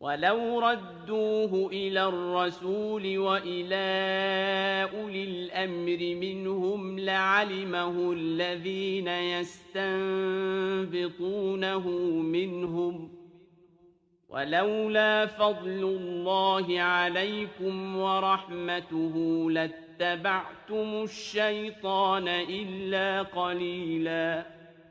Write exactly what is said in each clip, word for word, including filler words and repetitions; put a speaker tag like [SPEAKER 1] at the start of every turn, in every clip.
[SPEAKER 1] ولو ردوه إلى الرسول وإلى أولي الأمر منهم لعلمه الذين يستنبطونه منهم ولولا فضل الله عليكم ورحمته لاتبعتم الشيطان إلا قليلا.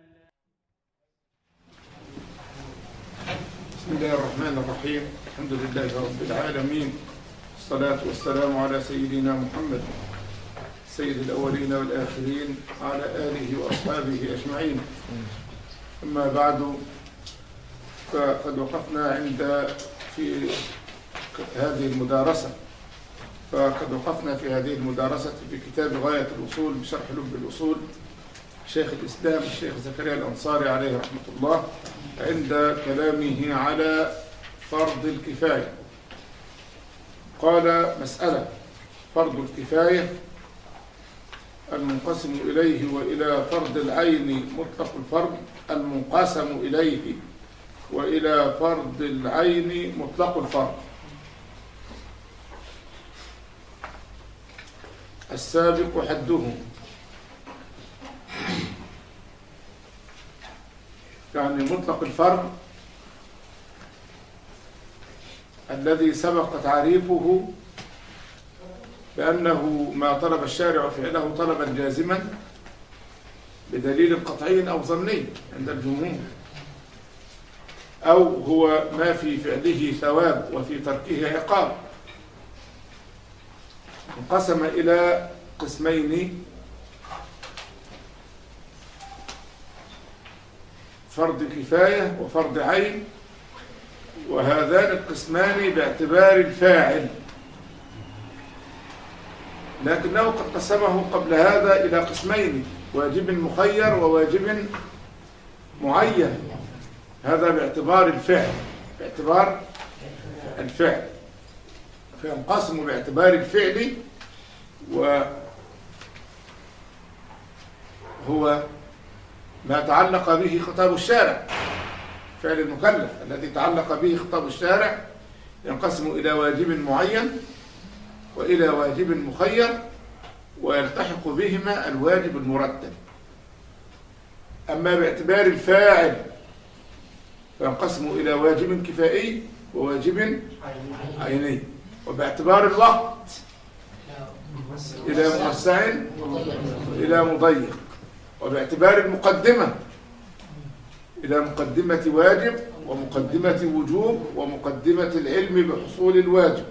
[SPEAKER 2] بسم الله الرحمن الرحيم. الحمد لله رب العالمين، الصلاة والسلام على سيدنا محمد سيد الأولين والآخرين وعلى آله وأصحابه أجمعين. أما بعد، فقد وقفنا عند في هذه المدارسة فقد وقفنا في هذه المدارسة في كتاب غاية الوصول بشرح لب الأصول شيخ الإسلام الشيخ زكريا الأنصاري عليه رحمة الله، عند كلامه على فرض الكفاية. قال: مسألة فرض الكفاية المنقسم إليه وإلى فرض العين مطلق الفرض المنقسم إليه وإلى فرض العين مطلق الفرض. السابق حده، يعني مطلق الفرض الذي سبق تعريفه بأنه ما طلب الشارع فعله طلبا جازما بدليل قطعي أو ظني عند الجمهور، أو هو ما في فعله ثواب وفي تركه عقاب. انقسم إلى قسمين: فرض كفاية وفرض عين، وهذان القسمان باعتبار الفاعل، لكنه قد قسمه قبل هذا إلى قسمين: واجب مخير وواجب معين. هذا باعتبار الفعل باعتبار الفعل فينقسم باعتبار الفعل، وهو ما تعلق به خطاب الشارع، فعل المكلف الذي تعلق به خطاب الشارع ينقسم إلى واجب معين وإلى واجب مخير، ويلتحق بهما الواجب المرتب. أما باعتبار الفاعل فينقسم إلى واجب كفائي وواجب عيني، وباعتبار الوقت إلى موسع إلى مضيق، وباعتبار المقدمة إلى مقدمة واجب ومقدمة وجوب ومقدمة العلم بحصول الواجب.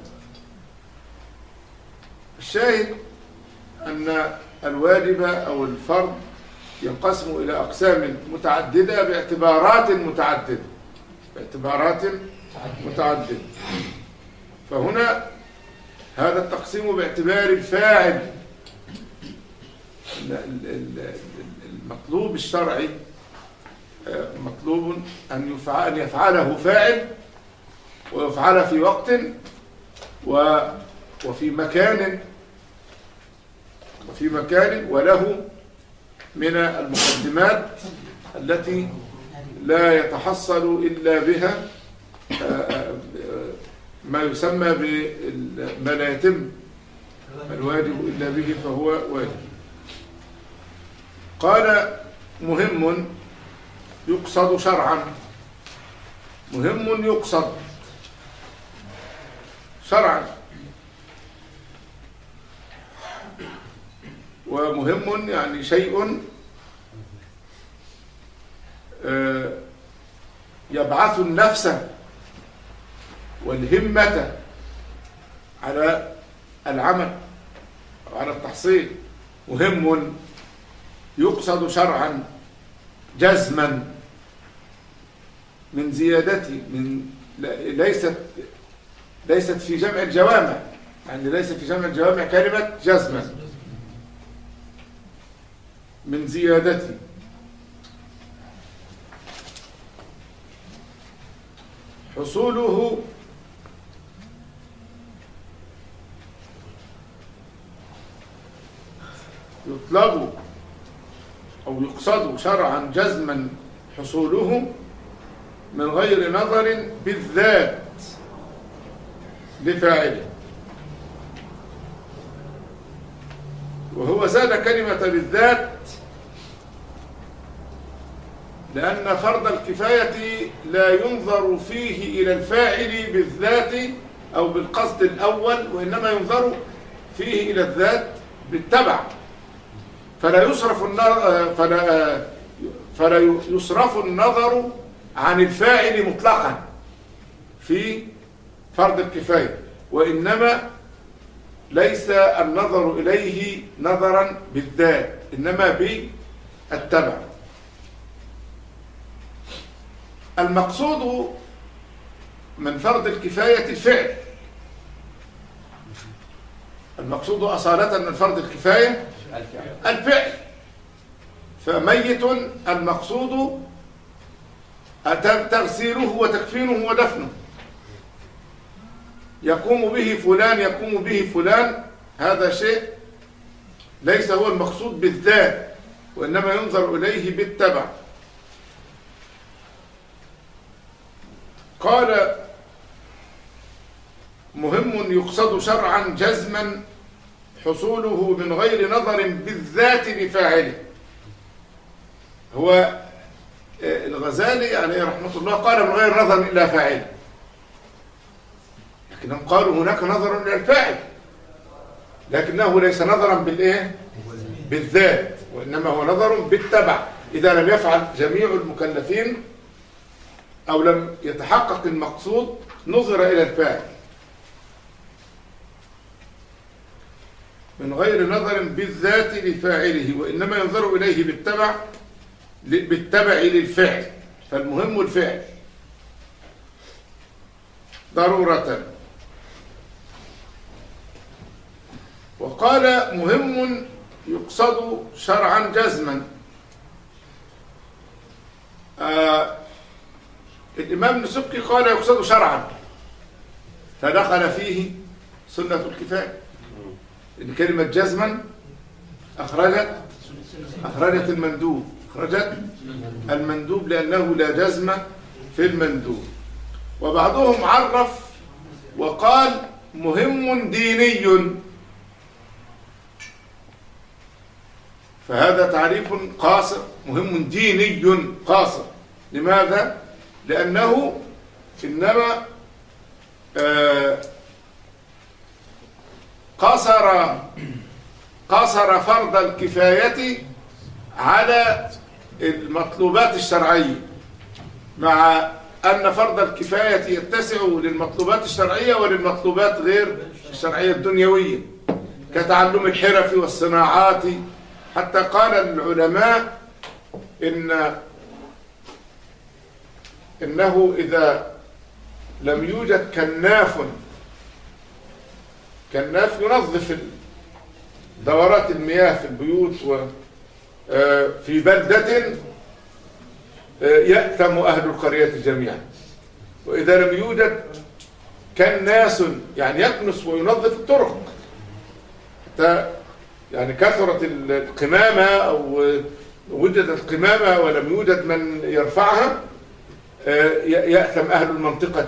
[SPEAKER 2] الشاهد أن الواجب أو الفرض ينقسم إلى أقسام متعددة باعتبارات متعددة باعتبارات متعددة. فهنا هذا التقسيم باعتبار الفاعل. المطلوب الشرعي مطلوب أن يفعل يفعله فاعل، ويفعل في وقت وفي مكان وفي مكان وله من المقدمات التي لا يتحصل إلا بها ما يسمى بما لا يتم الواجب إلا به فهو واجب. قال: مهم يقصد شرعا. مهم يقصد شرعا، ومهم يعني شيء يبعث النفس والهمة على العمل وعلى التحصيل. مهم يقصد شرعا جزما من زيادته، من ليست ليست في جمع الجوامع، يعني ليست في جمع الجوامع كلمة جزما، من زيادته حصوله يطلب أو يقصد شرعا جزما حصوله من غير نظر بالذات لفاعله. وهو زاد كلمة بالذات لأن فرض الكفاية لا ينظر فيه إلى الفاعل بالذات أو بالقصد الأول، وإنما ينظر فيه إلى الذات بالتبع، فلا يصرف النظر فلا فلا يصرف النظر عن الفاعل مطلقا في فرض الكفاية، وإنما ليس النظر إليه نظرا بالذات، إنما بالتبع. المقصود من فرض الكفاية الفعل، المقصود أصالة من فرض الكفاية الفعل. فميت المقصود تغسيله وتكفينه ودفنه، يقوم به فلان يقوم به فلان، هذا شيء ليس هو المقصود بالذات، وإنما ينظر إليه بالتبع. قال مهم يقصد شرعا جزما حصوله من غير نظر بالذات لفاعله. هو الغزالي عليه رحمة الله قال من غير نظر إلى فاعله، لكنهم قالوا هناك نظر إلى الفاعل، لكنه ليس نظرا بالإيه؟ بالذات، وإنما هو نظر بالتبع. إذا لم يفعل جميع المكلفين أو لم يتحقق المقصود نظر إلى الفاعل من غير نظر بالذات لفاعله، وإنما ينظر إليه بالتبع بالتبع للفعل. فالمهم الفعل ضرورة. وقال مهم يقصد شرعا جزما. آه الإمام النسبكي قال يقصد شرعا، فدخل فيه سنة الكفاية، إن كلمة جزما أخرجت أخرجت المندوب أخرجت المندوب لأنه لا جزم في المندوب. وبعضهم عرف وقال مهم ديني، فهذا تعريف قاصر، مهم ديني قاصر. لماذا؟ لأنه إنما قصر قصر فرض الكفاية على المطلوبات الشرعية، مع أن فرض الكفاية يتسع للمطلوبات الشرعية وللمطلوبات غير الشرعية الدنيوية كتعلم الحرف والصناعات. حتى قال العلماء إن إنه إذا لم يوجد كناف كناف ينظف دورات المياه في البيوت وفي بلدة يأثم أهل القرية جميعا. وإذا لم يوجد كناس يعني يكنس وينظف الطرق، حتى يعني كثرت القمامة أو وجدت القمامة ولم يوجد من يرفعها، يأثم أهل المنطقة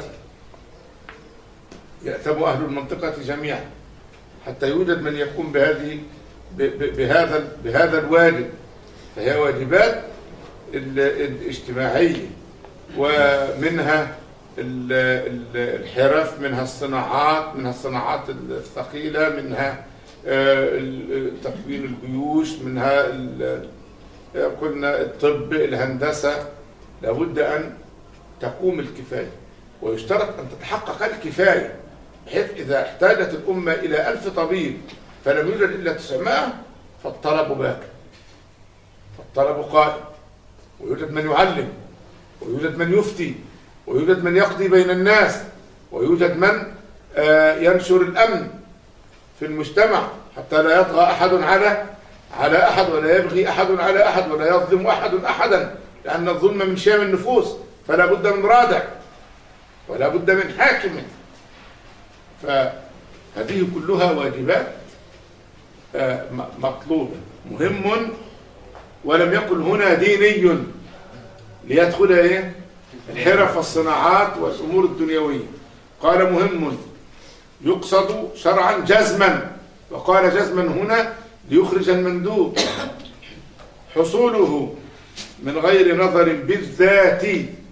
[SPEAKER 2] يأثم أهل المنطقة جميعا، حتى يوجد من يقوم بهذه بهذا بهذا الواجب. فهي واجبات الاجتماعية، ومنها الحرف، منها الصناعات، منها الصناعات الثقيلة، منها تكوين الجيوش، منها قلنا الطب، الهندسة. لابد أن تقوم الكفاية، ويشترط أن تتحقق الكفاية، بحيث إذا احتاجت الأمة إلى ألف طبيب فلم يوجد إلا تسعمائة فالطلب باكر، فالطلب قائم، ويوجد من يعلم، ويوجد من يفتي، ويوجد من يقضي بين الناس، ويوجد من ينشر الأمن في المجتمع حتى لا يطغى أحد على على أحد، ولا يبغي أحد على أحد، ولا يظلم أحد أحدا، لأن الظلم من شيم النفوس، فلا بد من رادع ولا بد من حاكم. فهذه كلها واجبات مطلوبة. مهم ولم يقل هنا ديني ليدخل ايه الحرف والصناعات والأمور الدنيوية. قال مهم يقصد شرعا جزما، وقال جزما هنا ليخرج المندوب، حصوله من غير نظر بالذات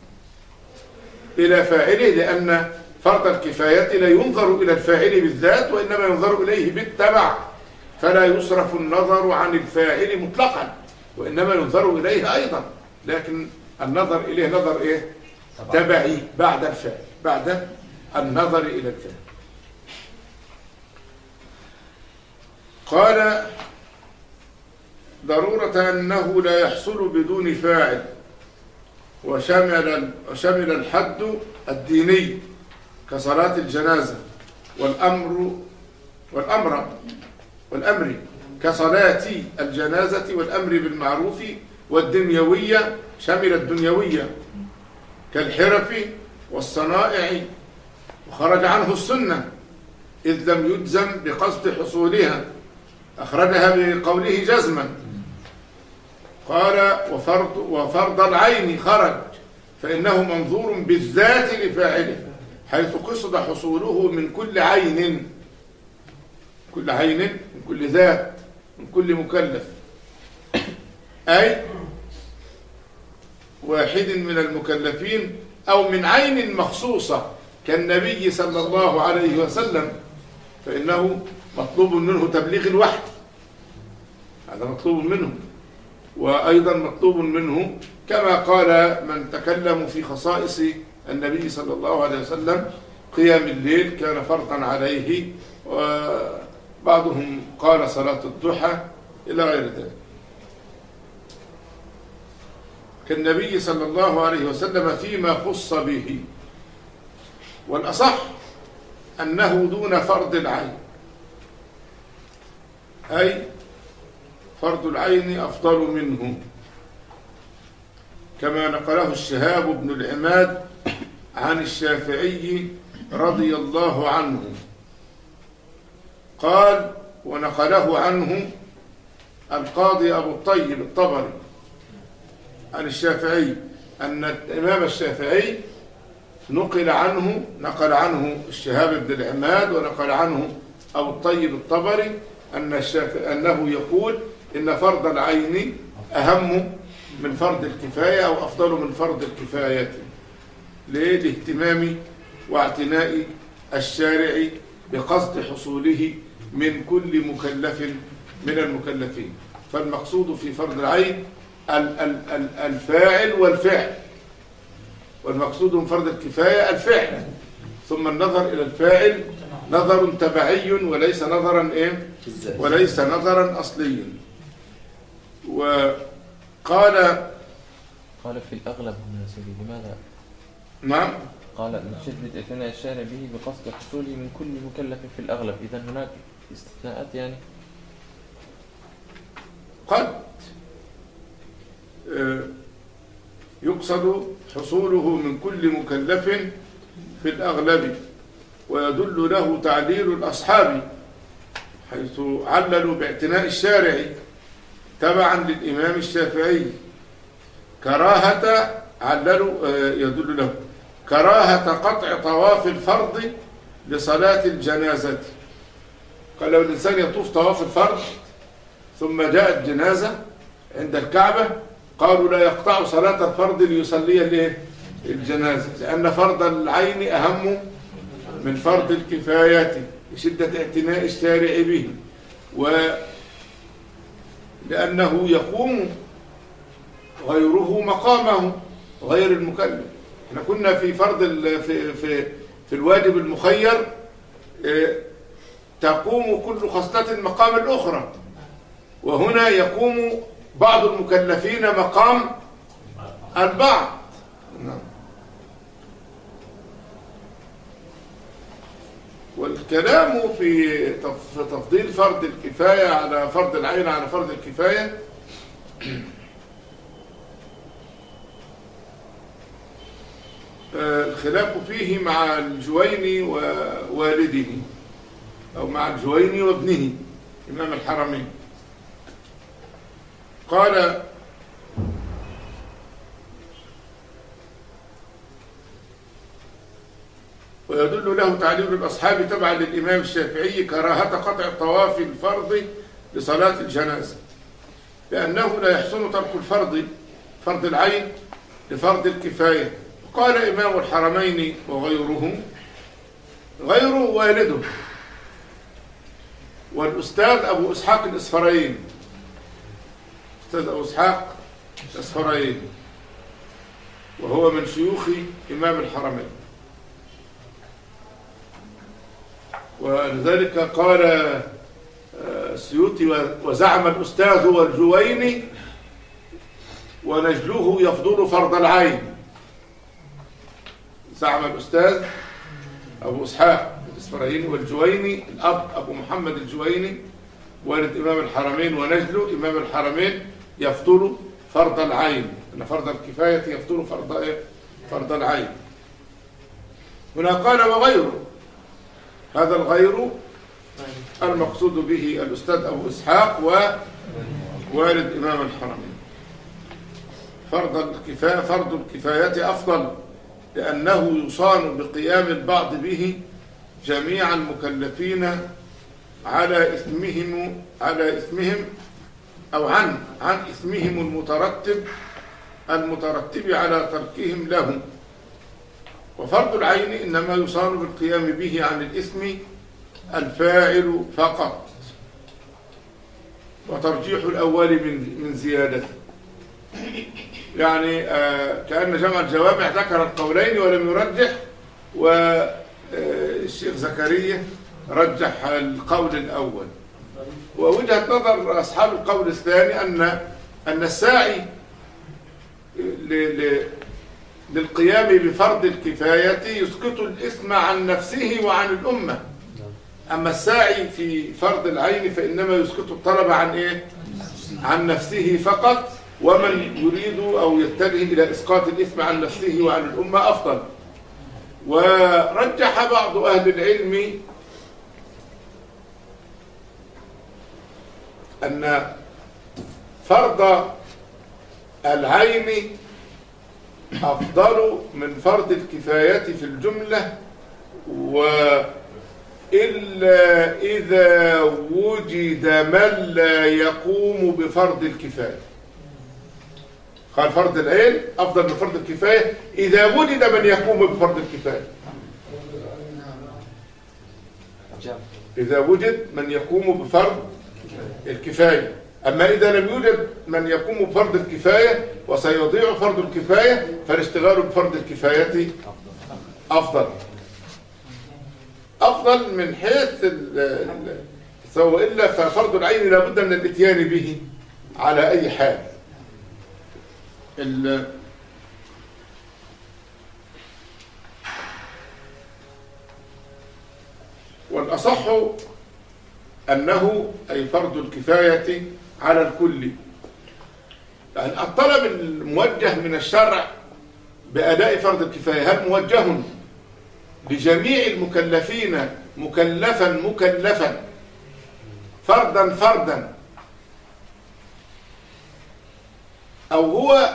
[SPEAKER 2] إلى فاعله، لأن فرض الكفاية لا ينظر إلى الفاعل بالذات، وإنما ينظر إليه بالتبع، فلا يصرف النظر عن الفاعل مطلقا، وإنما ينظر إليه أيضا، لكن النظر إليه نظر إيه؟ تبعي بعد الفاعل، بعد النظر إلى الفاعل. قال ضرورة أنه لا يحصل بدون فاعل، وشمل وشمل الحد الديني كصلاة الجنازة، والأمر والأمر والأمر كصلاة الجنازة، والأمر بالمعروف، والدنيوية شمل الدنيوية كالحرف والصنائع، وخرج عنه السنة إذ لم يجزم بقصد حصولها، أخرجها بقوله جزما. قال وفرض, وفرض العين خرج، فإنه منظور بالذات لفاعله، حيث قصد حصوله من كل عين، كل عين من كل ذات من كل مكلف، أي واحد من المكلفين أو من عين مخصوصة كالنبي صلى الله عليه وسلم، فإنه مطلوب منه تبليغ الوحي، هذا مطلوب منه، وأيضا مطلوب منه كما قال من تكلم في خصائص النبي صلى الله عليه وسلم قيام الليل كان فرضا عليه، وبعضهم قال صلاة الضحى إلى غير ذلك. كالنبي صلى الله عليه وسلم فيما خص به، والأصح أنه دون فرض العين، أي فرض العين أفضل منه، كما نقله الشهاب بن العماد عن الشافعي رضي الله عنه، قال ونقله عنه القاضي أبو الطيب الطبري عن الشافعي أن الإمام الشافعي نقل عنه نقل عنه الشهاب بن العماد ونقل عنه أبو الطيب الطبري أن الشافعي أنه يقول إن فرض العين أهم من فرض الكفاية أو أفضل من فرض الكفاية، لاهتمام واعتناء الشارع بقصد حصوله من كل مكلف من المكلفين. فالمقصود في فرض العين الفاعل والفعل، والمقصود من فرض الكفاية الفعل، ثم النظر إلى الفاعل نظر تبعي وليس نظرا إيه؟ وليس نظرا أصليا. وقال
[SPEAKER 3] قال في الأغلب من سبيل لماذا؟
[SPEAKER 2] نعم،
[SPEAKER 3] قال من شدة اعتناء الشارع به بقصد حصوله من كل مكلف في الأغلب، إذن هناك استثناءات يعني
[SPEAKER 2] قد يقصد حصوله من كل مكلف في الأغلب، ويدل له تعليل الأصحاب حيث عللوا باعتناء الشارع تبعا للإمام الشافعي كراهة، عللوا يدل له كراهة قطع طواف الفرض لصلاة الجنازة. قال لو الإنسان يطوف طواف الفرض ثم جاءت جنازة عند الكعبة قالوا لا يقطع صلاة الفرض ليصلي الجنازة، لأن فرض العين أهم من فرض الكفايات لشدة اعتناء الشارع به، ولأنه يقوم غيره مقامه غير المكلف. احنا كنا في فرض في في في الواجب المخير تقوم كل خصلة مقام الأخرى، وهنا يقوم بعض المكلفين مقام البعض. والكلام في تفضيل فرض الكفاية على فرض العين على فرض الكفاية الخلاف فيه مع الجويني ووالده، أو مع الجويني وابنه إمام الحرمين. قال ويدل له تعليل الأصحاب تبعا للإمام الشافعي كراهة قطع الطواف الفرض لصلاة الجنازة، لأنه لا يحسن ترك الفرض فرض العين لفرض الكفاية. قال إمام الحرمين وغيره غيره والده والأستاذ أبو إسحاق الإسفرايني، أستاذ أبو إسحاق الإسفرايني، وهو من شيوخ إمام الحرمين. ولذلك قال السيوطي وزعم الأستاذ والجويني ونجله يفضل فرض العين. زعم الأستاذ أبو إسحاق الإسفرايني والجويني، الأب أبو محمد الجويني والد إمام الحرمين، ونجله إمام الحرمين يفضل فرض العين، أن فرض الكفاية يفضل فرض إيه؟ فرض العين. هنا قال وغيره، هذا الغير المقصود به الأستاذ أبو إسحاق ووالد إمام الحرمين. فرض الكفاية فرض الكفاية أفضل لأنه يصان بقيام البعض به جميع المكلفين على إثمهم على إثمهم أو عن عن إثمهم المترتب المترتب على تركهم له. وفرض العين إنما يصان بالقيام به عن الإثم الفاعل فقط، وترجيح الأول من من زيادته. يعني آه كأن جمع الجوامع ذكر القولين ولم يرجح، والشيخ زكريا رجح القول الأول. ووجهة نظر أصحاب القول الثاني أن أن الساعي للقيام بفرض الكفاية يسقط الإثم عن نفسه وعن الأمة، أما الساعي في فرض العين فإنما يسقط الطلب عن إيه؟ عن نفسه فقط، ومن يريد أو يتجه إلى إسقاط الإثم عن نفسه وعن الأمة أفضل. ورجح بعض أهل العلم أن فرض العين أفضل من فرض الكفاية في الجملة، وإلا إذا وجد من لا يقوم بفرض الكفاية. قال فرض العين أفضل من فرض الكفاية إذا وجد من يقوم بفرض الكفاية، إذا وجد من يقوم بفرض الكفاية. أما إذا لم يوجد من يقوم بفرض الكفاية وسيضيع فرض الكفاية فالاشتغال بفرض الكفاية أفضل أفضل من حيث سواء إلا ففرض العين لابد من الاتيان به على أي حال. والأصح أنه أي فرض الكفاية على الكل، يعني الطلب الموجه من الشرع بأداء فرض الكفاية هل موجه لجميع المكلفين مكلفا مكلفا فردا فردا، أو هو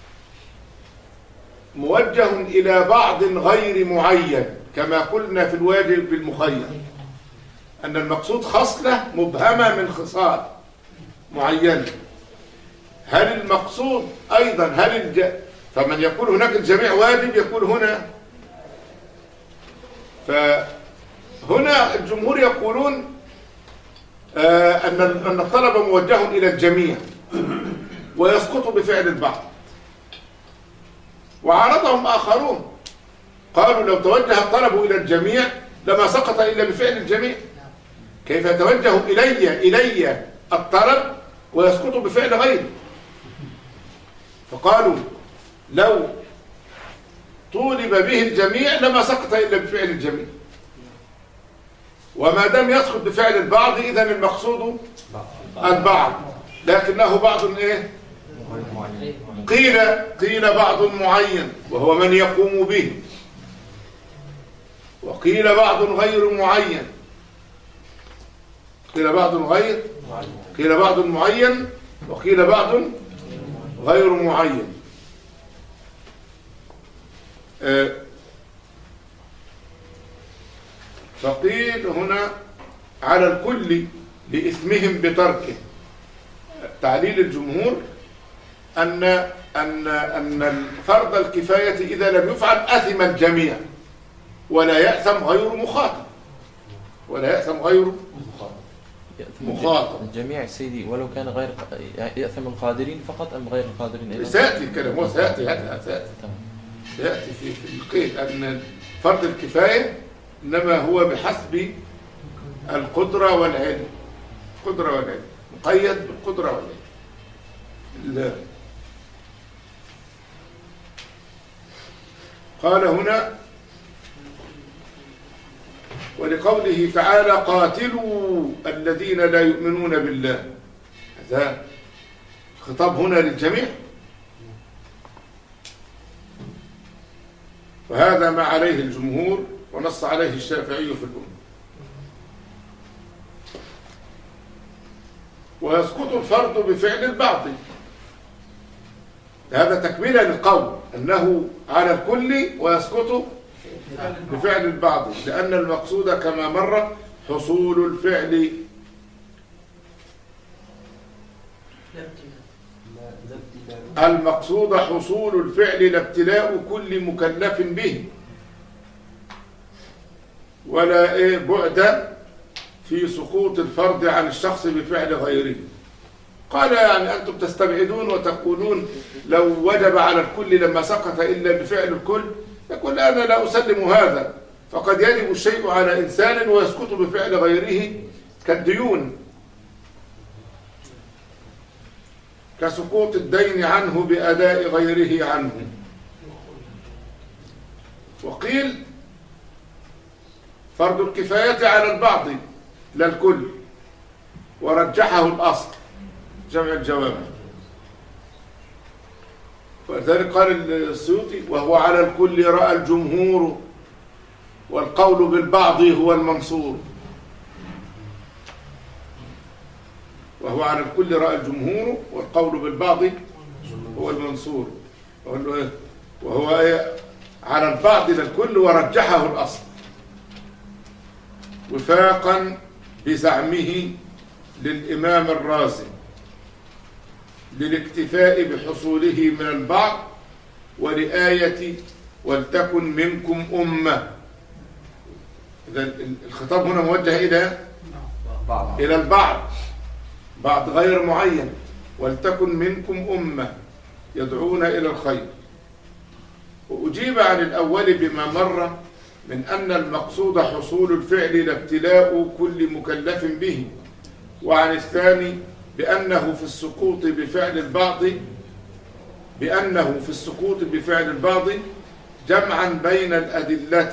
[SPEAKER 2] موجه إلى بعض غير معين كما قلنا في الواجب بالمخير أن المقصود خصلة مبهمة من خصال معينة؟ هل المقصود أيضا هل الج... فمن يقول هناك الجميع واجب يقول هنا، فهنا الجمهور يقولون آه أن أن الطلب موجه إلى الجميع ويسقط بفعل البعض. وعارضهم آخرون قالوا لو توجه الطلب إلى الجميع لما سقط إلا بفعل الجميع، كيف يتوجه إلي إلي الطلب ويسقط بفعل غيره؟ فقالوا لو طولب به الجميع لما سقط إلا بفعل الجميع، وما دام يسقط بفعل البعض إذن المقصود البعض، لكنه بعض إيه؟ قيل قيل بعض معين وهو من يقوم به، وقيل بعض غير معين، قيل بعض غير قيل بعض معين وقيل بعض غير معين. فقيل هنا على الكل لإثمهم بتركه. تعليل الجمهور أن أن أن فرض الكفاية إذا لم يفعل أثم الجميع ولا يأثم غير مخاطب، ولا يأثم غير مخاطب.
[SPEAKER 3] الجميع سيدي ولو كان غير يأثم القادرين فقط أم غير القادرين؟
[SPEAKER 2] سيأتي الكلام، هو سيأتي سيأتي سيأتي في في القيد أن فرض الكفاية إنما هو بحسب القدرة والعلم، القدرة والعلم مقيد بالقدرة والعلم. لا. قال هنا ولقوله تعالى قاتلوا الذين لا يؤمنون بالله، هذا خطاب هنا للجميع، وهذا ما عليه الجمهور ونص عليه الشافعي في الأم. ويسقط الفرض بفعل البعض، هذا تكملة للقول أنه على الكل ويسقط بفعل البعض، لأن المقصود كما مر حصول الفعل المقصود حصول الفعل لا ابتلاء كل مكلف به، ولا إيه بعد في سقوط الفرض عن الشخص بفعل غيره. قال يعني أنتم تستبعدون وتقولون لو وجب على الكل لما سقط إلا بفعل الكل، يقول أنا لا أسلم هذا، فقد يجب الشيء على إنسان ويسقط بفعل غيره كالديون، كسقوط الدين عنه بأداء غيره عنه. وقيل فرض الكفاية على البعض لا الكل، ورجحه الأصل جمع الجوامع، ولذلك قال السيوطي وهو على الكل رأى الجمهور والقول بالبعض هو المنصور. وهو على الكل رأى الجمهور والقول بالبعض هو المنصور، وهو على البعض للكل ورجحه الأصل وفاقا بزعمه للإمام الرازي للاكتفاء بحصوله من البعض ولآية ولتكن منكم أمة. إذا الخطاب هنا موجه إلى إلى البعض، بعض غير معين، ولتكن منكم أمة يدعون إلى الخير. وأجيب عن الأول بما مر من أن المقصود حصول الفعل لا ابتلاء كل مكلف به، وعن الثاني بأنه في السقوط بفعل البعض بأنه في السقوط بفعل البعض جمعا بين الأدلة.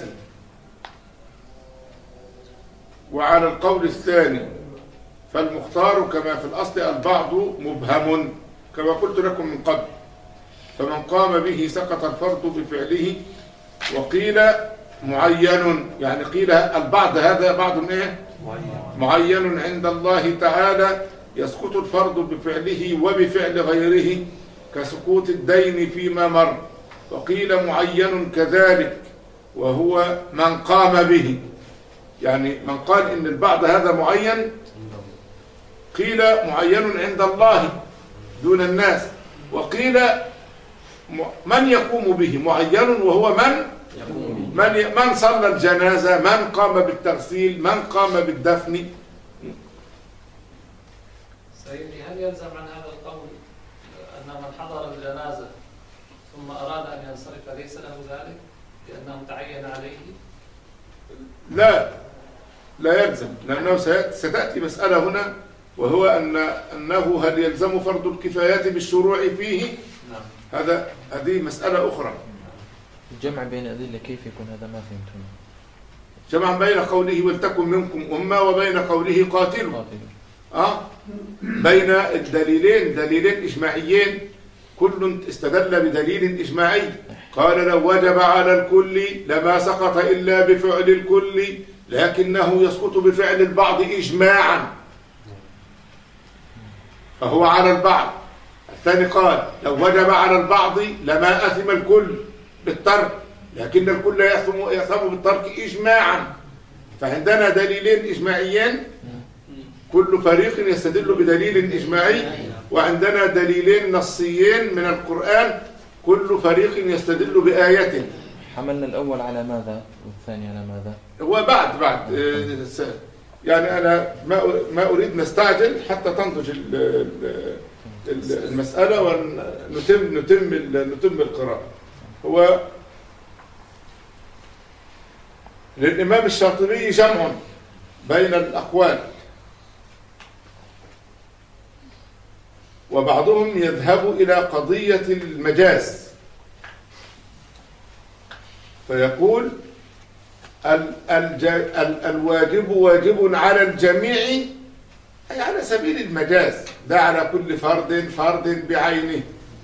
[SPEAKER 2] وعلى القول الثاني فالمختار كما في الأصل البعض مبهم كما قلت لكم من قبل، فمن قام به سقط الفرض بفعله. وقيل معين، يعني قيل البعض هذا بعض ايه معين عند الله تعالى يسقط الفرض بفعله وبفعل غيره كسقوط الدين فيما مر. وقيل معين كذلك وهو من قام به، يعني من قال إن البعض هذا معين قيل معين عند الله دون الناس. وقيل من يقوم به معين وهو من من من صلى الجنازة، من قام بالتغسيل، من قام بالدفن.
[SPEAKER 4] سيدي هل يلزم عن هذا القول أن من حضر الجنازة ثم أراد أن ينصرف ليس له ذلك لأنه تعين عليه؟
[SPEAKER 2] لا لا يلزم، لأنه ستأتي مسألة هنا وهو أن أنه هل يلزم فرض الكفايات بالشروع فيه؟
[SPEAKER 4] نعم.
[SPEAKER 2] هذا هذه مسألة أخرى.
[SPEAKER 3] الجمع بين أدلة كيف يكون هذا ما فهمتم؟
[SPEAKER 2] جمع بين قوله ولتكن منكم أمة وبين قوله قاتلوا. آه بين الدليلين دليلين إجماعيين، كل استدل بدليل إجماعي. قال لو وجب على الكل لما سقط إلا بفعل الكل لكنه يسقط بفعل البعض إجماعا، فهو على البعض. الثاني قال لو وجب على البعض لما أثم الكل بالترك لكن الكل يأثم يأثم بالترك إجماعا، فعندنا دليلين إجماعيين كل فريق يستدل بدليل إجماعي، وعندنا دليلين نصيين من القرآن كل فريق يستدل بآية.
[SPEAKER 3] حملنا الأول على ماذا والثاني على ماذا؟
[SPEAKER 2] هو بعد بعد يعني أنا ما ما أريد نستعجل حتى تنضج المسألة ونتم نتم نتم القراءة. هو للإمام الشاطبي جمع بين الأقوال، وبعضهم يذهب إلى قضية المجاز فيقول ال ال ال الواجب واجب على الجميع، أي على سبيل المجاز، ده على كل فرد فرد بعينه.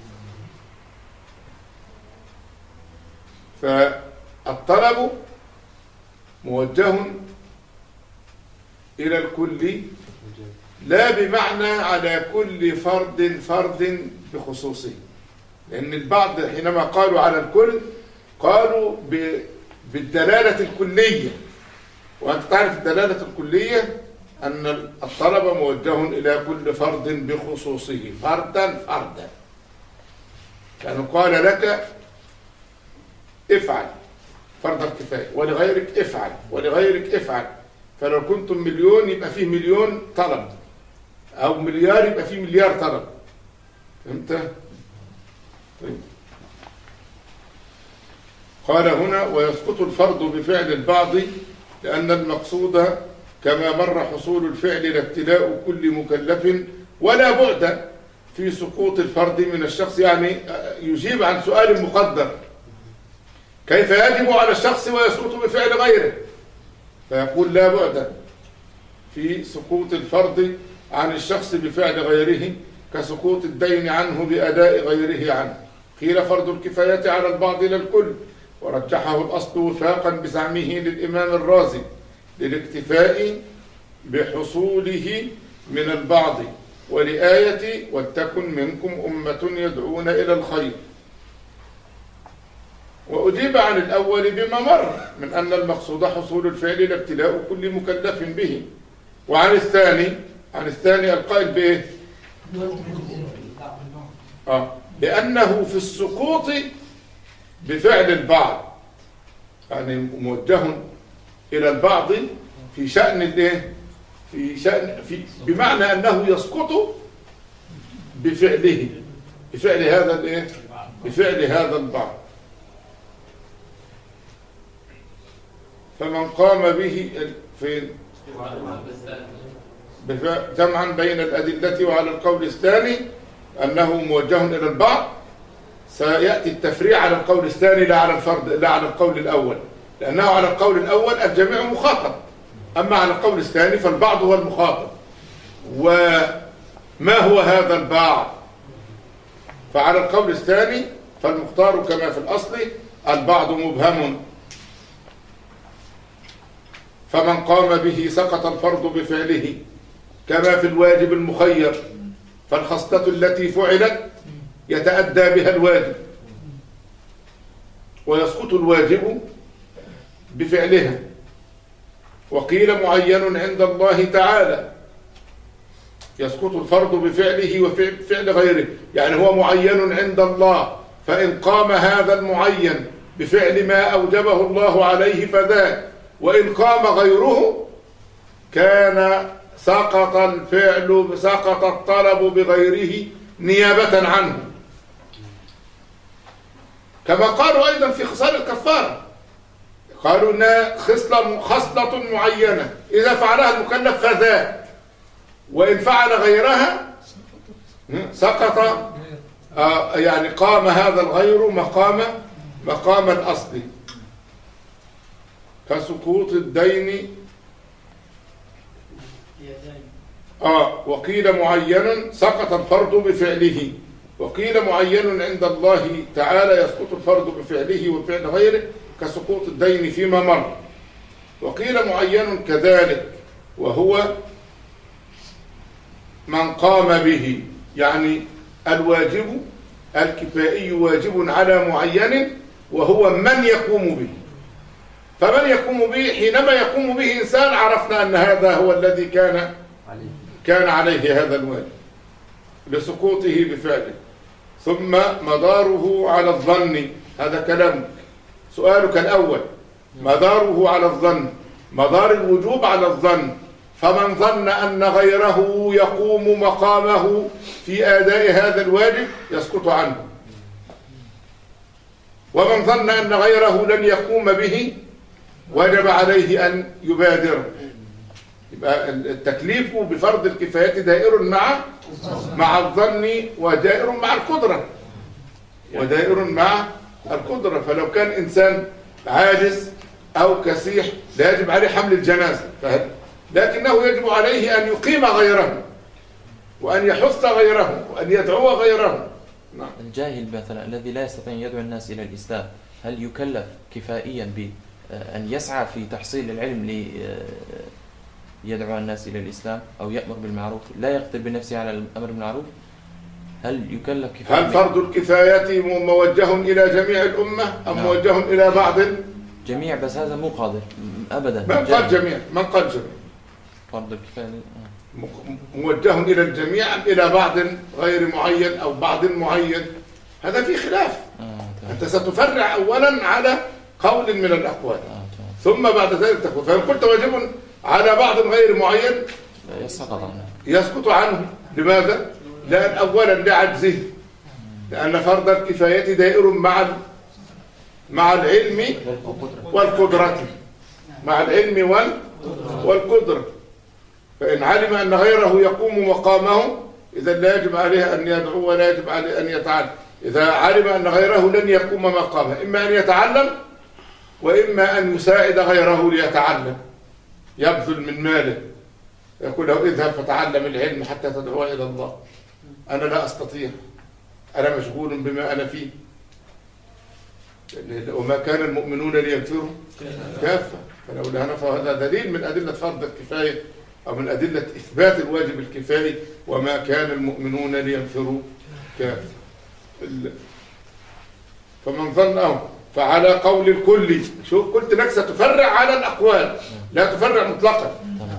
[SPEAKER 2] فالطلب موجه إلى الكل لا بمعنى على كل فرد فرد بخصوصه، لأن البعض حينما قالوا على الكل قالوا بالدلالة الكلية، وأنت تعرف الدلالة الكلية أن الطلب موجه إلى كل فرد بخصوصه فردا فردا. يعني قال لك افعل فرض الكفاية، ولغيرك افعل ولغيرك افعل، فلو كنتم مليون يبقى فيه مليون طلب، أو مليار يبقى فيه مليار طلب. فهمت؟ طيب. قال هنا ويسقط الفرض بفعل البعض لأن المقصود كما مر حصول الفعل لابتلاء كل مكلف ولا بعد في سقوط الفرض من الشخص. يعني يجيب عن سؤال مقدر كيف يجب على الشخص ويسقط بفعل غيره، فيقول لا بعد في سقوط الفرض عن الشخص بفعل غيره كسقوط الدين عنه بأداء غيره عنه. قيل فرض الكفاية على البعض لا الكل، ورجحه الأصل وفاقا بزعمه للإمام الرازي للاكتفاء بحصوله من البعض ولآية ولتكن منكم أمة يدعون إلى الخير. وأجيب عن الأول بما مر من أن المقصود حصول الفعل لابتلاء كل مكلف به. وعن الثاني عن الثاني القائل بإيه؟ آه. لأنه في السقوط بفعل البعض، يعني موجه إلى البعض في شأن الإيه؟ في شأن في بمعنى أنه يسقط بفعله بفعل هذا الإيه؟ بفعل هذا البعض. فمن قام به فين؟ جمعا بين الأدلة وعلى القول الثاني أنه موجه إلى البعض. سيأتي التفريع على القول الثاني لا على الفرد لا على القول الأول، لأنه على القول الأول الجميع مخاطب، أما على القول الثاني فالبعض هو المخاطب. وما هو هذا البعض؟ فعلى القول الثاني فالمختار كما في الأصل البعض مبهم، فمن قام به سقط الفرض بفعله كما في الواجب المخير، فالخصلة التي فعلت يتأدى بها الواجب، ويسقط الواجب بفعلها. وقيل معين عند الله تعالى يسقط الفرض بفعله وفعل غيره، يعني هو معين عند الله، فإن قام هذا المعين بفعل ما أوجبه الله عليه فذاك، وإن قام غيره كان سقط الفعل سقط الطلب بغيره نيابة عنه، كما قالوا أيضا في خصال الكفارة، قالوا إنها خصلة خصلة معينة إذا فعلها المكلف فذاك، وإن فعل غيرها سقط آه يعني قام هذا الغير مقام مقام الأصل. كسقوط الدين آه وقيل معين سقط الفرض بفعله، وقيل معين عند الله تعالى يسقط الفرض بفعله وفعل غيره كسقوط الدين فيما مر. وقيل معين كذلك وهو من قام به، يعني الواجب الكفائي واجب على معين وهو من يقوم به، فمن يقوم به؟ حينما يقوم به إنسان عرفنا أن هذا هو الذي كان كان عليه هذا الواجب لسقوطه بفعله. ثم مداره على الظن، هذا كلامك. سؤالك الأول مداره على الظن، مدار الوجوب على الظن، فمن ظن أن غيره يقوم مقامه في أداء هذا الواجب يسقط عنه، ومن ظن أن غيره لن يقوم به وجب عليه أن يبادر. يبقى التكليف بفرض الكفاية دائر مع مع الظن ودائر مع القدرة ودائر مع القدرة. فلو كان إنسان عاجز أو كسيح لا يجب عليه حمل الجنازة، لكنه يجب عليه أن يقيم غيره وأن يحث غيره وأن يدعو غيره. نعم.
[SPEAKER 3] الجاهل مثلا الذي لا يستطيع أن يدعو الناس إلى الإسلام، هل يكلف كفائيا بأن يسعى في تحصيل العلم ليدعو الناس إلى الإسلام أو يأمر بالمعروف، لا يقتل بنفسه على الأمر بالمعروف؟ هل يكلف كفاية؟
[SPEAKER 2] هل فرض الكفاية موجه إلى جميع الأمة أم نعم. موجه إلى بعض؟
[SPEAKER 3] جميع، بس هذا مو قادر أبدا.
[SPEAKER 2] من قال جميع؟ من قال جميع؟
[SPEAKER 3] فرض الكفاية
[SPEAKER 2] موجه إلى الجميع أم إلى بعض غير معين أو بعض معين؟ هذا في خلاف. آه أنت ستفرع أولا على قول من الأقوال، آه ثم بعد ذلك تقول. فإن قلت واجب على بعض غير معين
[SPEAKER 3] يسقط عنه
[SPEAKER 2] يسقط عنه. لماذا؟ لأن أولا لعجزه، لأن فرض الكفاية دائر مع مع العلم والقدرة، مع العلم والقدرة. فإن علم أن غيره يقوم مقامه إذا لا يجب عليه أن يدعو ولا يجب عليه أن يتعلم. إذا علم أن غيره لن يقوم مقامه، إما أن يتعلم وإما أن يساعد غيره ليتعلم، يبذل من ماله، يقول له اذهب فتعلم العلم حتى تدعو إلى الله، أنا لا أستطيع، أنا مشغول بما أنا فيه. وما كان المؤمنون لينفروا كافة فلولا نفر. هذا دليل من أدلة فرض الكفاية أو من أدلة إثبات الواجب الكفاية، وما كان المؤمنون لينفروا كافة. فمن ظنه فعلى قول الكل. شوف قلت لك ستفرع على الأقوال لا تفرع مطلقا.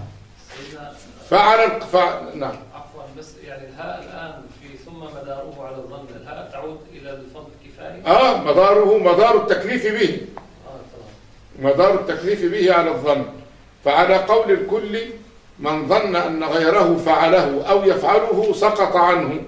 [SPEAKER 2] فعلى الق... فع... نعم
[SPEAKER 4] عفوا، بس يعني الهاء الآن في ثم مداره على الظن، الهاء تعود إلى الفرض الكفاية.
[SPEAKER 2] آه مداره مدار التكليف به.
[SPEAKER 4] آه طبعا.
[SPEAKER 2] مدار التكليف به على الظن. فعلى قول الكل من ظن أن غيره فعله أو يفعله سقط عنه،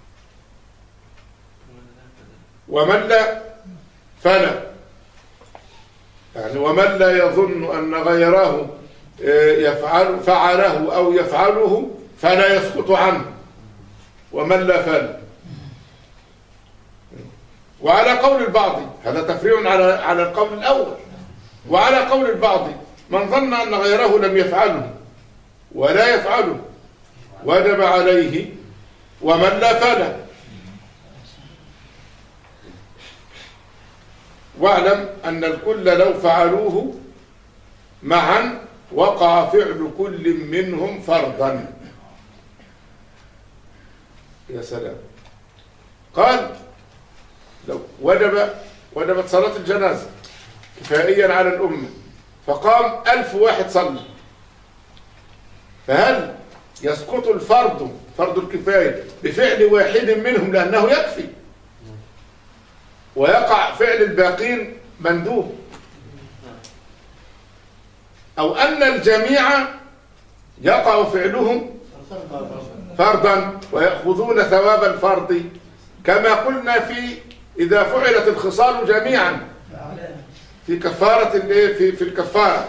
[SPEAKER 2] ومن لا فلا. يعني ومن لا يظن أن غيره يفعل فعله أو يفعله فلا يسقط عنه، ومن لا فلا. وعلى قول البعض، هذا تفريع على على القول الأول. وعلى قول البعض من ظن أن غيره لم يفعله ولا يفعله وجب عليه، ومن لا فلا. واعلم أن الكل لو فعلوه معا وقع فعل كل منهم فرضا. يا سلام. قال لو وجب وجبت صلاة الجنازة كفائيا على الأمة، فقام ألف واحد صلى، فهل يسقط الفرض فرض الكفاية بفعل واحد منهم لأنه يكفي، ويقع فعل الباقين مندوب، أو أن الجميع يقع فعلهم فرضا ويأخذون ثواب الفرض، كما قلنا في إذا فعلت الخصال جميعا في كفارة الايه في في الكفارة.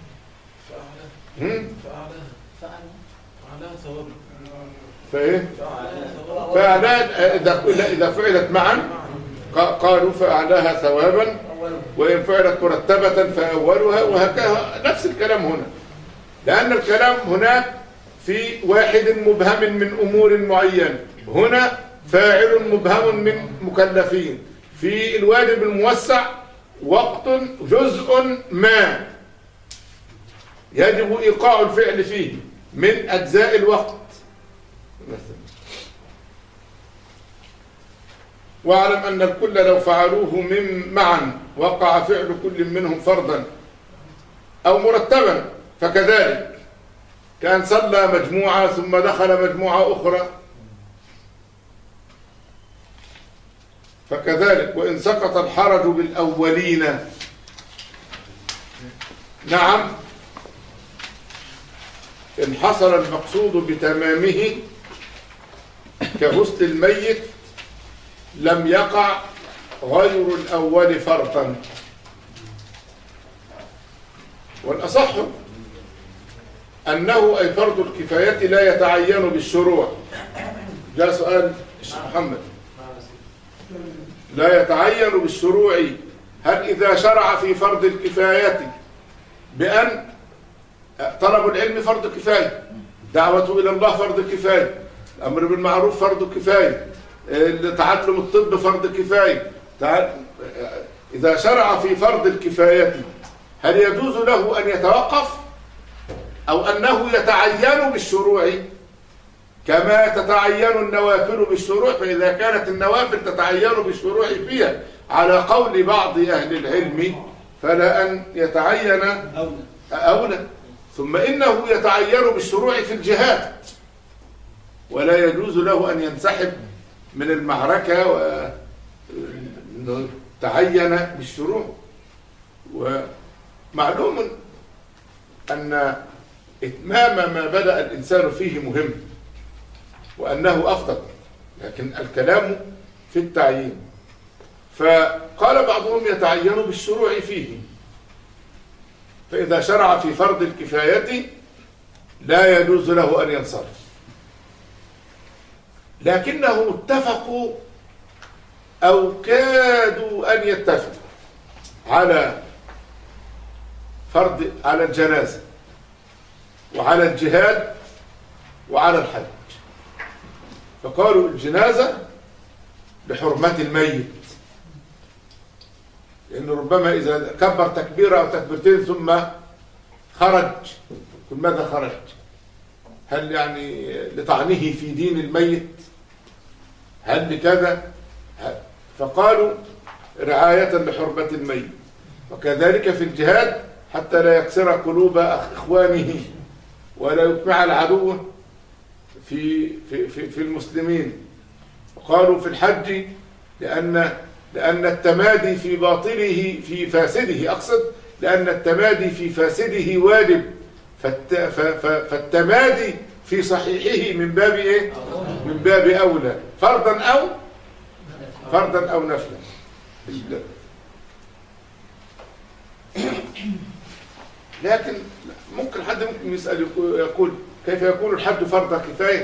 [SPEAKER 2] فايه فأعلاها إذا إذا فعلت معا قالوا فأعلاها ثوابا، وإن فعلت مرتبة فأولها، وهكذا نفس الكلام هنا، لأن الكلام هناك في واحد مبهم من أمور معينة، هنا فاعل مبهم من مكلفين. في الواجب الموسع وقت جزء ما يجب إيقاع الفعل فيه من أجزاء الوقت. واعلم أن الكل لو فعلوه من معا وقع فعل كل منهم فرضا، أو مرتبا فكذلك، كان صلى مجموعة ثم دخل مجموعة أخرى فكذلك. وإن سقط الحرج بالأولين نعم إن حصل المقصود بتمامه كغسل الميت لم يقع غير الأول فرضا. والأصح أنه أي فرض الكفاية لا يتعين بالشروع. جاء سؤال الشيخ محمد، لا يتعين بالشروع. هل إذا شرع في فرض الكفاية بأن طلب العلم فرض كفاية، دعوة إلى الله فرض كفاية، الأمر بالمعروف فرض كفاية، تعلم الطب فرض كفاية، إذا شرع في فرض الكفاية هل يجوز له أن يتوقف أو أنه يتعين بالشروع كما تتعين النوافل بالشروع؟ فإذا كانت النوافل تتعين بالشروع فيها على قول بعض أهل العلم فلا أن يتعين أولى. ثم إنه يتعين بالشروع في الجهاد ولا يجوز له أن ينسحب من المعركة وأنه تعين بالشروع. ومعلوم أن إتمام ما بدأ الإنسان فيه مهم وأنه أفضل، لكن الكلام في التعيين. فقال بعضهم يتعين بالشروع فيه، فإذا شرع في فرض الكفاية لا يجوز له أن ينصرف. لكنهم اتفقوا أو كادوا أن يتفقوا على فرض على الجنازة وعلى الجهاد وعلى الحج. فقالوا الجنازة لحرمة الميت، لأنه ربما إذا كبر تكبيرة أو تكبيرتين ثم خرج، كل ماذا خرج؟ هل يعني لطعنه في دين الميت؟ هل لكذا؟ فقالوا رعاية لحرمة الميت. وكذلك في الجهاد حتى لا يكسر قلوب إخوانه ولا يطمع العدو في في في, في المسلمين. وقالوا في الحج لأن لأن التمادي في باطله في فاسده، أقصد لأن التمادي في فاسده واجب، فالتمادي في صحيحه من باب إيه؟ من باب أولى، فرضا أو فرضا أو نفلا. لكن ممكن حد ممكن يسأل يقول كيف يكون الحج فرض كفاية؟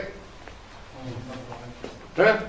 [SPEAKER 2] ها؟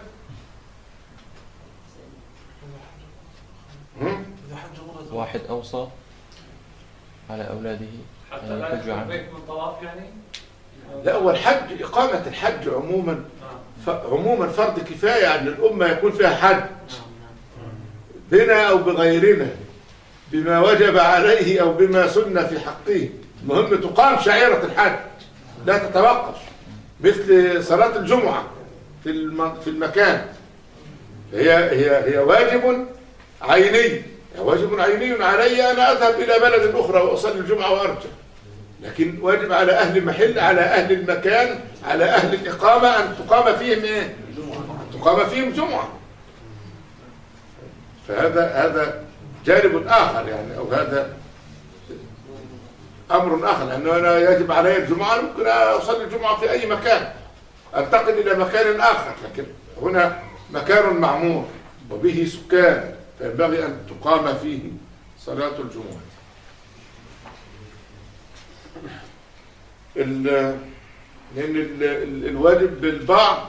[SPEAKER 3] واحد أوصى على أولاده
[SPEAKER 4] حتى لا يخرج بيت من طواف يعني؟
[SPEAKER 2] لا، هو الحج إقامة الحج عموما عموما فرض كفاية عن الأمة يكون فيها حج بنا أو بغيرنا، بما وجب عليه أو بما سن في حقه. المهم تقام شعيرة الحج لا تتوقف، مثل صلاة الجمعة في في المكان، هي هي هي واجب عيني، واجب عيني علي أن أذهب إلى بلد أخرى وأصلي الجمعة وأرجع، لكن واجب على أهل المحل، على أهل المكان، على أهل الإقامة أن تقام فيهم إيه؟ تقام فيهم جمعة. فهذا هذا جانب آخر يعني، أو هذا أمر آخر، لأنه أنا يجب علي الجمعة، ممكن أصلي الجمعة في أي مكان، أنتقل إلى مكان آخر، لكن هنا مكان معمور وبه سكان فينبغي أن تقام فيه صلاة الجمعة. لأن الواجب بالبعض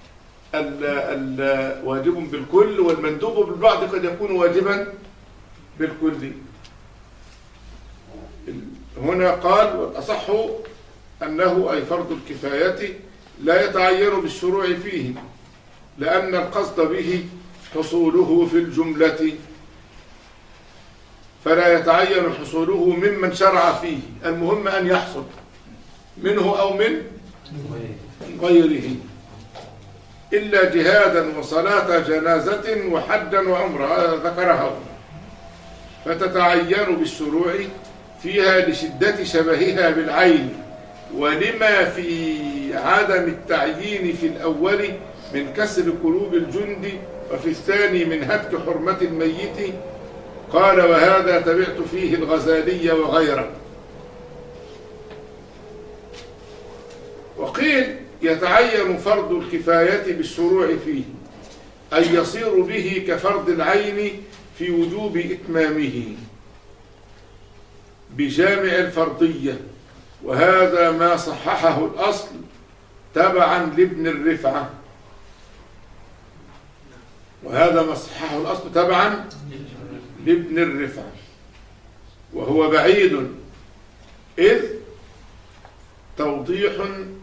[SPEAKER 2] واجب بالكل، والمندوب بالبعض قد يكون واجبا بالكل. هنا قال والأصح أنه أي فرض الكفاية لا يتعين بالشروع فيه، لأن القصد به حصوله في الجملة، فلا يتعين حصوله ممن شرع فيه، المهم أن يحصل منه أو من غيره، إلا جهادا وصلاة جنازة وحجا وعمرة، ذكرها، فتتعين بالشروع فيها لشدة شبهها بالعين، ولما في عدم التعيين في الأول من كسر قلوب الجند، وفي الثاني من هتك حرمة الميت. قال وهذا تبعت فيه الغزالي وغيره. وقيل يتعين فرض الكفاية بالشروع فيه، أي يصير به كفرض العين في وجوب إتمامه بجامع الفرضية، وهذا ما صححه الأصل تبعا لابن الرفعة وهذا ما صححه الأصل تبعا لابن الرفعة وهو بعيد، إذ توضيح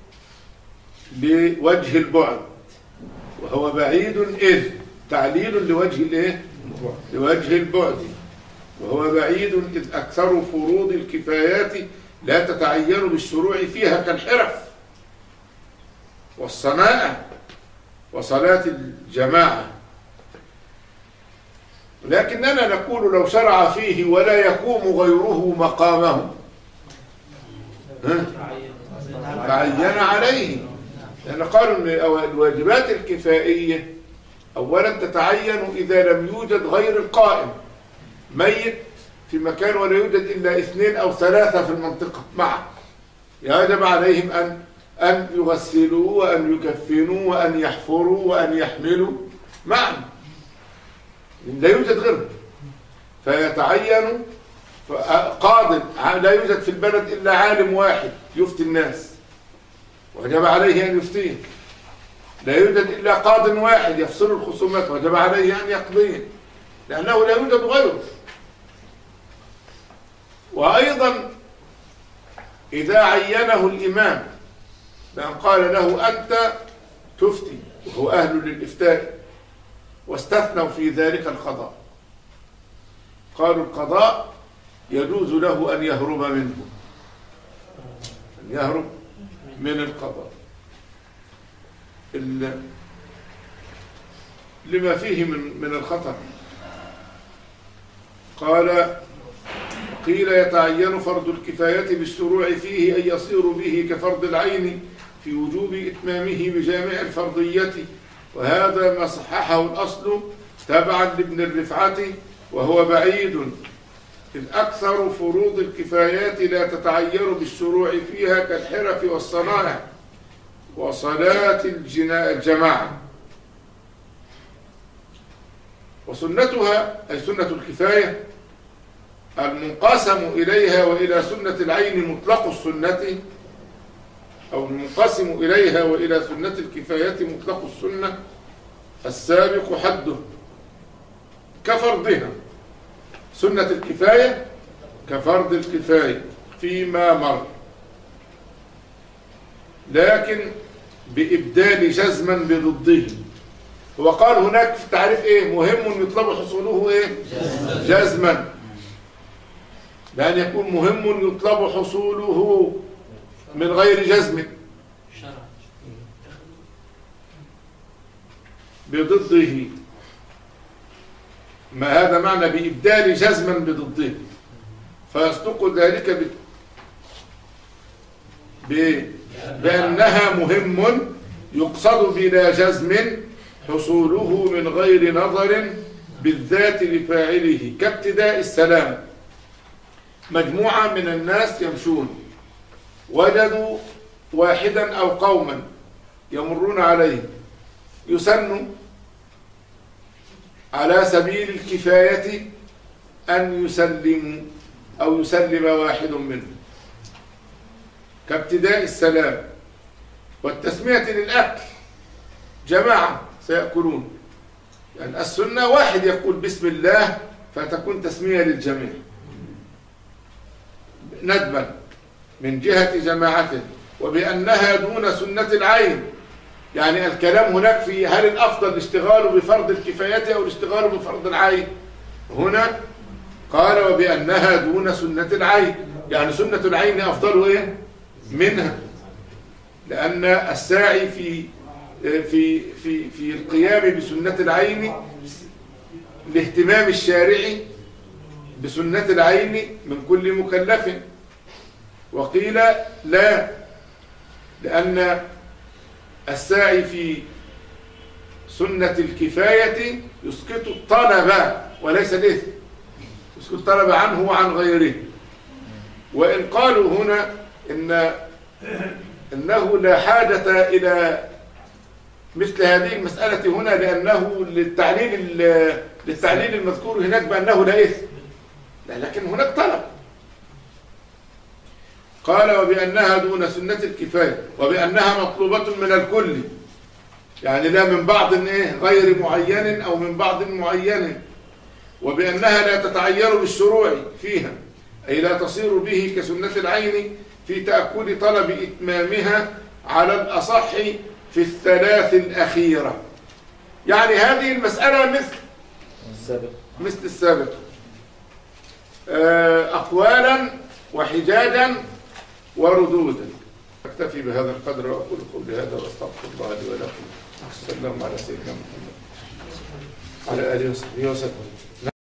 [SPEAKER 2] لوجه البعد، وهو بعيد إذ تعليل لوجه الايه؟ لوجه البعد، وهو بعيد إذ أكثر فروض الكفايات لا تتعين بالشروع فيها كالحرف والصنائع وصلاة الجماعة. لكننا نقول لو شرع فيه ولا يقوم غيره مقامه تعين عليه، لأن قالوا أن الواجبات الكفائية أولا تتعين إذا لم يوجد غير القائم، ميت في مكان ولا يوجد إلا اثنين أو ثلاثة في المنطقة معه، يجب عليهم أن أن يغسلوا وأن يكفنوا وأن يحفروا وأن يحملوا معا، لا يوجد غيره، فيتعين قاض. لا يوجد في البلد إلا عالم واحد يفتي الناس وجب عليه أن يفتيه، لا يوجد إلا قاض واحد يفصل الخصومات وجب عليه أن يقضيه، لأنه لا يوجد غيره. وأيضا إذا عينه الإمام بأن قال له أنت تفتي وهو أهل للإفتاء، واستثنوا في ذلك القضاء، قالوا القضاء يجوز له أن يهرب منه، أن يهرب من القضاء لما فيه من من الخطر. قال قيل يتعين فرض الكفاية بالشروع فيه أن يصير به كفرض العين في وجوب إتمامه بجامع الفرضية، وهذا ما صححه الأصل تبعا لابن الرفعة وهو بعيد، إذ أكثر فروض الكفايات لا تتعين بالشروع فيها كالحرف والصنائع وصلاة الجماعة. وسنتها أي سنة الكفاية المنقسم إليها وإلى سنة العين مطلق السنة، أو المنقسم إليها وإلى سنة الكفاية مطلق السنة السابق حده كفرضها. سنة الكفاية كفرض الكفاية فيما مر، لكن بإبدال جزما بضده. هو قال هناك في التعريف إيه؟ مهم يطلب حصوله إيه؟ جزما، بأن يكون مهم يطلب حصوله من غير جزم بضده. ما هذا معنى بإبدال جزما بضده، فيصدق ذلك ب... ب... بأنها مهم يقصد بلا جزم حصوله من غير نظر بالذات لفاعله، كابتداء السلام. مجموعة من الناس يمشون وجدوا واحدا أو قوما يمرون عليه، يسن على سبيل الكفاية أن يسلموا أو يسلم واحد منهم كابتداء السلام. والتسمية للأكل، جماعة سيأكلون، يعني السنة واحد يقول بسم الله فتكون تسمية للجميع ندبا من جهة جماعته، وبأنها دون سنة العين. يعني الكلام هناك في هل الأفضل الاشتغال بفرض الكفاية أو الاشتغال بفرض العين. هنا قال وبأنها دون سنة العين، يعني سنة العين أفضل إيه منها، لأن الساعي في في في في القيام بسنة العين لاهتمام الشارع بسنة العين من كل مكلف، وقيل لا، لأن الساعي في سنة الكفاية يسقط الطلب وليس الإثم، يسقط الطلب عنه وعن غيره. وإن قالوا هنا إن إنه لا حاجة إلى مثل هذه المسألة هنا، لأنه للتعليل للتعليل المذكور هناك بأنه لا إثم، لا، لكن هناك طلب. قال وبأنها دون سنة الكفاية، وبأنها مطلوبة من الكل، يعني لا من بعض غير معين أو من بعض معين، وبأنها لا تتعير بالشروع فيها، أي لا تصير به كسنة العين في تأكد طلب إتمامها على الأصح في الثلاث الأخيرة. يعني هذه المسألة مثل
[SPEAKER 3] السابق
[SPEAKER 2] مثل السابق، أقوالا وحجاجا وردودا. أكتفي بهذا القدر وأقول قولي هذا وأستغفر الله لي ولكم. صلى الله على سيدنا محمد وعلى آله وصحبه وسلم.